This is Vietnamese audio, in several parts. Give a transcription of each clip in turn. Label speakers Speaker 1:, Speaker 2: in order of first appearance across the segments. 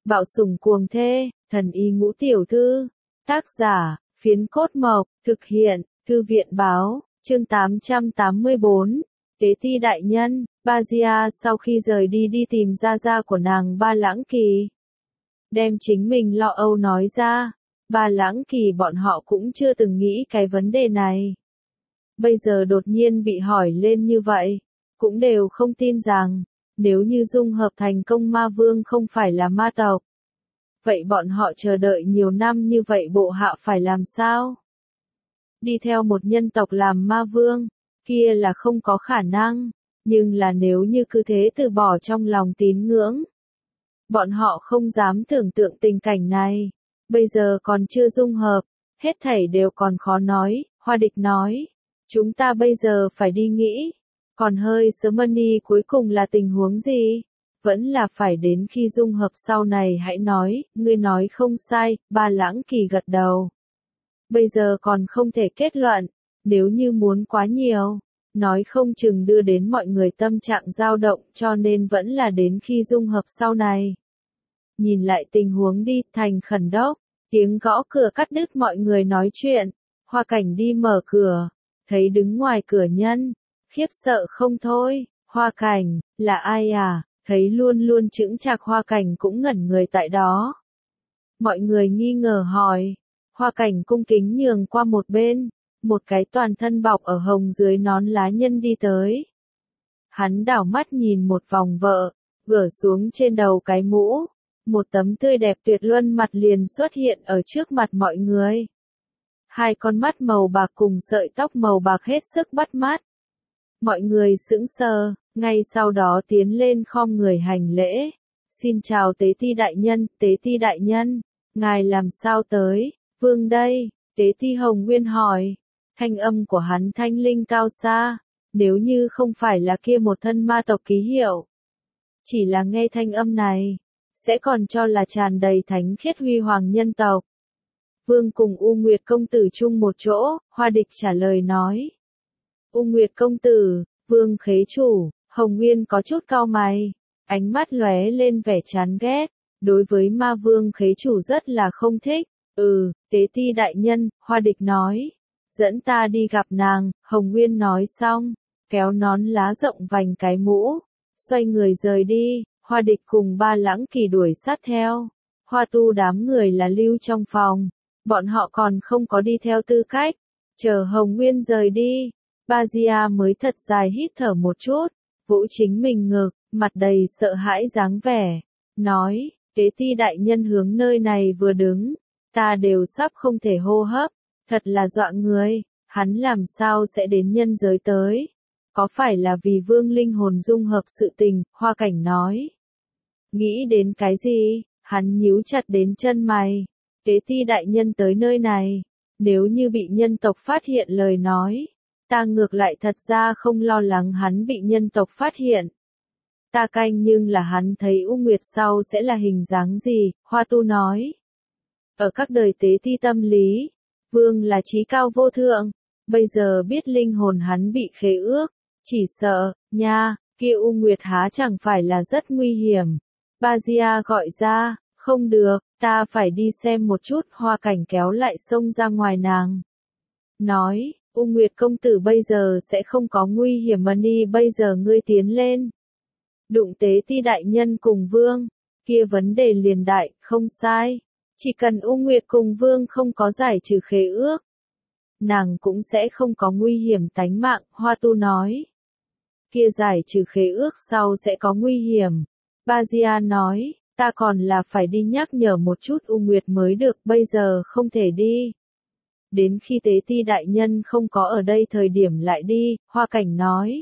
Speaker 1: Bạo sủng cuồng thê, thần y ngũ tiểu thư. Tác giả, Phiến Cốt Mộc, thực hiện, Thư viện báo, chương 884. Tế ti đại nhân, Bajia sau khi rời đi tìm gia gia của nàng Ba Lãng Kỳ. Đem chính mình lo âu nói ra, Ba Lãng Kỳ bọn họ cũng chưa từng nghĩ cái vấn đề này. Bây giờ đột nhiên bị hỏi lên như vậy, cũng đều không tin rằng, nếu như dung hợp thành công ma vương không phải là ma tộc. Vậy bọn họ chờ đợi nhiều năm như vậy bộ hạ phải làm sao? Đi theo một nhân tộc làm ma vương, kia là không có khả năng, nhưng là nếu như cứ thế từ bỏ trong lòng tín ngưỡng. Bọn họ không dám tưởng tượng tình cảnh này, bây giờ còn chưa dung hợp, hết thảy đều còn khó nói, Hoa Địch nói. Chúng ta bây giờ phải đi nghĩ, còn hơi sớm Mani cuối cùng là tình huống gì? Vẫn là phải đến khi dung hợp sau này hãy nói, ngươi nói không sai, Ba Lãng Kỳ gật đầu. Bây giờ còn không thể kết luận, nếu như muốn quá nhiều, nói không chừng đưa đến mọi người tâm trạng dao động cho nên vẫn là đến khi dung hợp sau này. Nhìn lại tình huống đi, Thành khẩn đốc, tiếng gõ cửa cắt đứt mọi người nói chuyện, Hoa Cảnh đi mở cửa, thấy đứng ngoài cửa nhân, khiếp sợ không thôi, Hoa Cảnh, là ai à? Thấy luôn luôn chững chạc Hoa Cảnh cũng ngẩn người tại đó. Mọi người nghi ngờ hỏi, Hoa Cảnh cung kính nhường qua một bên, một cái toàn thân bọc ở hồng dưới nón lá nhân đi tới. Hắn đảo mắt nhìn một vòng vợ, gỡ xuống trên đầu cái mũ, một tấm tươi đẹp tuyệt luân mặt liền xuất hiện ở trước mặt mọi người. Hai con mắt màu bạc cùng sợi tóc màu bạc hết sức bắt mắt. Mọi người sững sờ, ngay sau đó tiến lên khom người hành lễ. Xin chào Tế Ti đại nhân, Tế Ti đại nhân, ngài làm sao tới? Vương đây, Tế Ti Hồng Nguyên hỏi. Thanh âm của hắn thanh linh cao xa, nếu như không phải là kia một thân ma tộc ký hiệu. Chỉ là nghe thanh âm này, sẽ còn cho là tràn đầy thánh khiết huy hoàng nhân tộc. Vương cùng U Nguyệt công tử chung một chỗ, Hoa Địch trả lời nói. U Nguyệt công tử, Vương khế chủ, Hồng Nguyên có chút cau mày, ánh mắt lóe lên vẻ chán ghét, đối với ma vương khế chủ rất là không thích. Tế Ti đại nhân, Hoa Địch nói. Dẫn ta đi gặp nàng, Hồng Nguyên nói xong, kéo nón lá rộng vành cái mũ, xoay người rời đi, Hoa Địch cùng Ba Lãng Kỳ đuổi sát theo. Hoa Tu đám người là lưu trong phòng, bọn họ còn không có đi theo tư cách, chờ Hồng Nguyên rời đi. Bajia mới thật dài hít thở một chút, vỗ chính mình ngực, mặt đầy sợ hãi dáng vẻ, nói, Tế Ti đại nhân hướng nơi này vừa đứng, ta đều sắp không thể hô hấp, thật là dọa người, hắn làm sao sẽ đến nhân giới tới? Có phải là vì vương linh hồn dung hợp sự tình, Hoa Cảnh nói. Nghĩ đến cái gì, hắn nhíu chặt đến chân mày, Tế Ti đại nhân tới nơi này, nếu như bị nhân tộc phát hiện lời nói. Ta ngược lại thật ra không lo lắng hắn bị nhân tộc phát hiện. Ta canh nhưng là hắn thấy U Nguyệt sau sẽ là hình dáng gì, Hoa Tu nói. Ở các đời Tế Ti tâm lý, Vương là trí cao vô thượng, bây giờ biết linh hồn hắn bị khế ước, chỉ sợ, nha, kia U Nguyệt há chẳng phải là rất nguy hiểm. Bajia gọi ra, không được, ta phải đi xem một chút, Hoa Cảnh kéo lại xông ra ngoài nàng. Nói. U Nguyệt công tử bây giờ sẽ không có nguy hiểm Mani bây giờ ngươi tiến lên. Đụng Tế Ti đại nhân cùng Vương, kia vấn đề liền đại, không sai. Chỉ cần U Nguyệt cùng Vương không có giải trừ khế ước, nàng cũng sẽ không có nguy hiểm tánh mạng, Hoa Tu nói. Kia giải trừ khế ước sau sẽ có nguy hiểm. Bajia nói, ta còn là phải đi nhắc nhở một chút U Nguyệt mới được, bây giờ không thể đi. Đến khi Tế Ti đại nhân không có ở đây thời điểm lại đi, Hoa Cảnh nói.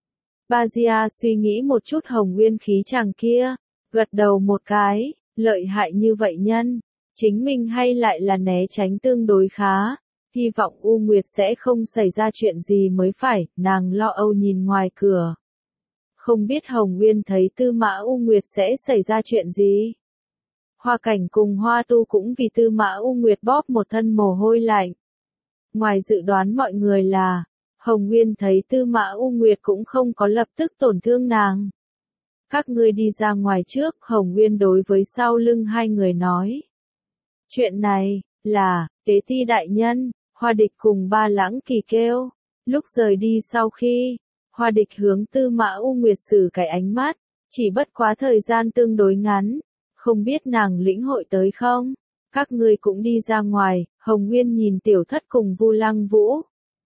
Speaker 1: Bajia suy nghĩ một chút Hồng Nguyên khí chàng kia, gật đầu một cái, lợi hại như vậy nhân, chính mình hay lại là né tránh tương đối khá, hy vọng U Nguyệt sẽ không xảy ra chuyện gì mới phải, nàng lo âu nhìn ngoài cửa. Không biết Hồng Nguyên thấy Tư Mã U Nguyệt sẽ xảy ra chuyện gì? Hoa Cảnh cùng Hoa Tu cũng vì Tư Mã U Nguyệt bóp một thân mồ hôi lạnh. Ngoài dự đoán mọi người là, Hồng Nguyên thấy Tư Mã U Nguyệt cũng không có lập tức tổn thương nàng. các ngươi đi ra ngoài trước, Hồng Nguyên đối với sau lưng hai người nói. Chuyện này, là, Tế Ti đại nhân, Hoa Địch cùng Ba Lãng Kỳ kêu. Lúc rời đi sau khi, Hoa Địch hướng Tư Mã U Nguyệt sử cái ánh mắt, chỉ bất quá thời gian tương đối ngắn, không biết nàng lĩnh hội tới không? Các ngươi cũng đi ra ngoài, Hồng Nguyên nhìn Tiểu Thất cùng Vu Lăng Vũ.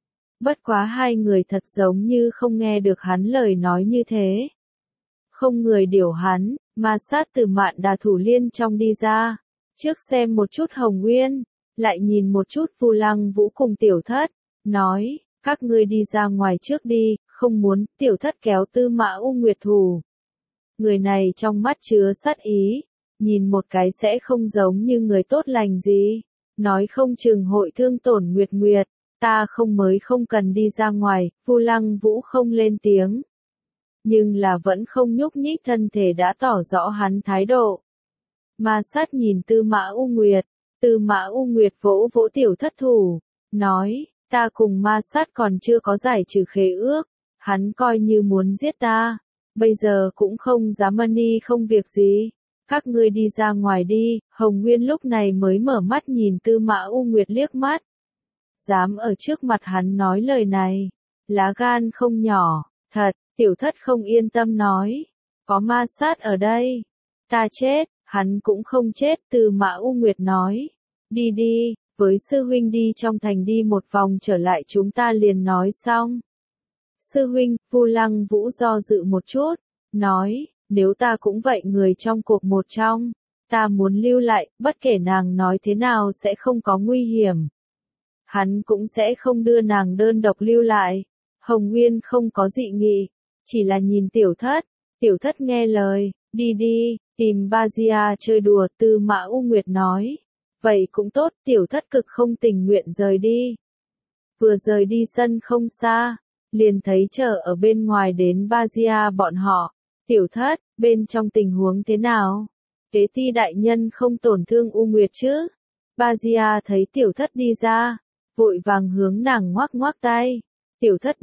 Speaker 1: Bất quá hai người thật giống như không nghe được hắn lời nói như thế. Không người điều hắn, ma sát từ Mạn Đà Thủ Liên trong đi ra. Trước xem một chút Hồng Nguyên, lại nhìn một chút Vu Lăng Vũ cùng Tiểu Thất, nói, các ngươi đi ra ngoài trước đi, không muốn, Tiểu Thất kéo Tư Mã U Nguyệt thủ. Người này trong mắt chứa sát ý, nhìn một cái sẽ không giống như người tốt lành gì, nói không chừng hội thương tổn Nguyệt Nguyệt, ta không cần đi ra ngoài, Vu Lăng Vũ không lên tiếng. Nhưng là vẫn không nhúc nhích, thân thể đã tỏ rõ hắn thái độ. Ma sát nhìn Tư Mã U Nguyệt, Tư Mã U Nguyệt vỗ vỗ Tiểu Thất thủ, nói, ta cùng ma sát còn chưa có giải trừ khế ước, hắn coi như muốn giết ta, bây giờ cũng không dám ni không việc gì, các ngươi đi ra ngoài đi. Hồng Nguyên lúc này mới mở mắt nhìn Tư Mã U Nguyệt liếc mắt. Dám ở trước mặt hắn nói lời này, lá gan không nhỏ, thật. Tiểu Thất không yên tâm nói, có ma sát ở đây, ta chết, hắn cũng không chết. Tư Mã U Nguyệt nói, đi đi, với sư huynh đi trong thành đi một vòng trở lại chúng ta liền nói xong. Sư huynh, Vu Lăng Vũ do dự một chút, nói, nếu ta cũng vậy người trong cuộc một trong, ta muốn lưu lại, bất kể nàng nói thế nào sẽ không có nguy hiểm. Hắn cũng sẽ không đưa nàng đơn độc lưu lại. Hồng Nguyên không có dị nghị, chỉ là nhìn Tiểu Thất. Tiểu Thất nghe lời, đi đi, tìm Bajia chơi đùa. Tư Mã U Nguyệt nói, vậy cũng tốt. Tiểu Thất cực không tình nguyện rời đi. Vừa rời đi sân không xa, liền thấy chờ ở bên ngoài đến Bajia bọn họ. Tiểu Thất, bên trong tình huống thế nào? Tế Ti đại nhân không tổn thương U Nguyệt chứ? Bajia thấy Tiểu Thất đi ra, vội vàng hướng nàng ngoắc ngoắc tay. Tiểu Thất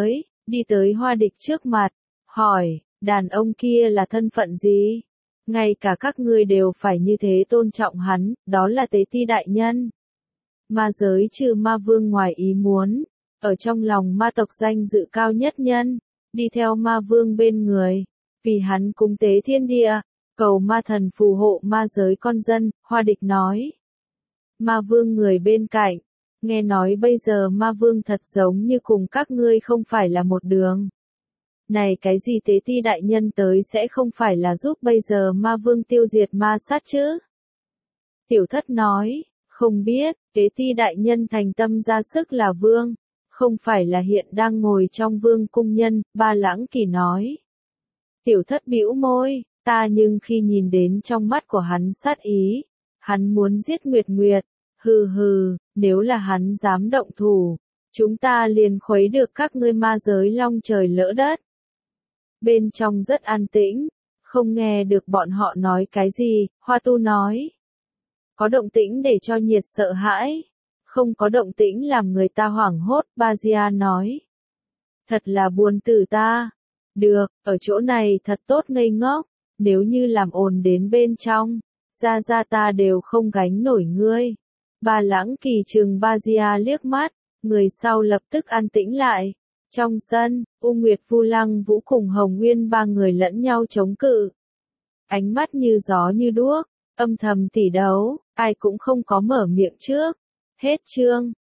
Speaker 1: đi tới Hoa Địch trước mặt, hỏi, đàn ông kia là thân phận gì? Ngay cả các ngươi đều phải như thế tôn trọng hắn, đó là Tế Ti đại nhân. Ma giới trừ ma vương ngoài ý muốn, ở trong lòng ma tộc danh dự cao nhất nhân, đi theo ma vương bên người, vì hắn cúng tế thiên địa, cầu ma thần phù hộ ma giới con dân. Hoa Địch nói, ma vương người bên cạnh, nghe nói bây giờ ma vương thật giống như cùng các ngươi không phải là một đường. Này cái gì Tế Ti đại nhân tới sẽ không phải là giúp bây giờ ma vương tiêu diệt ma sát chứ? Tiểu Thất nói, không biết, Tế Ti đại nhân thành tâm ra sức là vương, không phải là hiện đang ngồi trong vương cung nhân. Ba Lãng Kỳ nói. Tiểu Thất bĩu môi, ta nhưng khi nhìn đến trong mắt của hắn sát ý, hắn muốn giết Nguyệt Nguyệt. Hừ hừ, nếu là hắn dám động thủ, chúng ta liền khuấy được các ngươi ma giới long trời lỡ đất. Bên trong rất an tĩnh, không nghe được bọn họ nói cái gì. Hoa Tu nói, có động tĩnh để cho Nhiệt sợ hãi, không có động tĩnh làm người ta hoảng hốt. Bajia nói, thật là buồn tử ta. Được, ở chỗ này thật tốt ngây ngốc, nếu như làm ồn đến bên trong, ra ta đều không gánh nổi ngươi. Ba Lãng Kỳ trừng Bajia liếc mắt, người sau lập tức an tĩnh lại. Trong sân, U Nguyệt, Vu Lăng Vũ cùng Hồng Nguyên ba người lẫn nhau chống cự. Ánh mắt như gió như đuốc, âm thầm tỉ đấu, ai cũng không có mở miệng trước. Hết chương.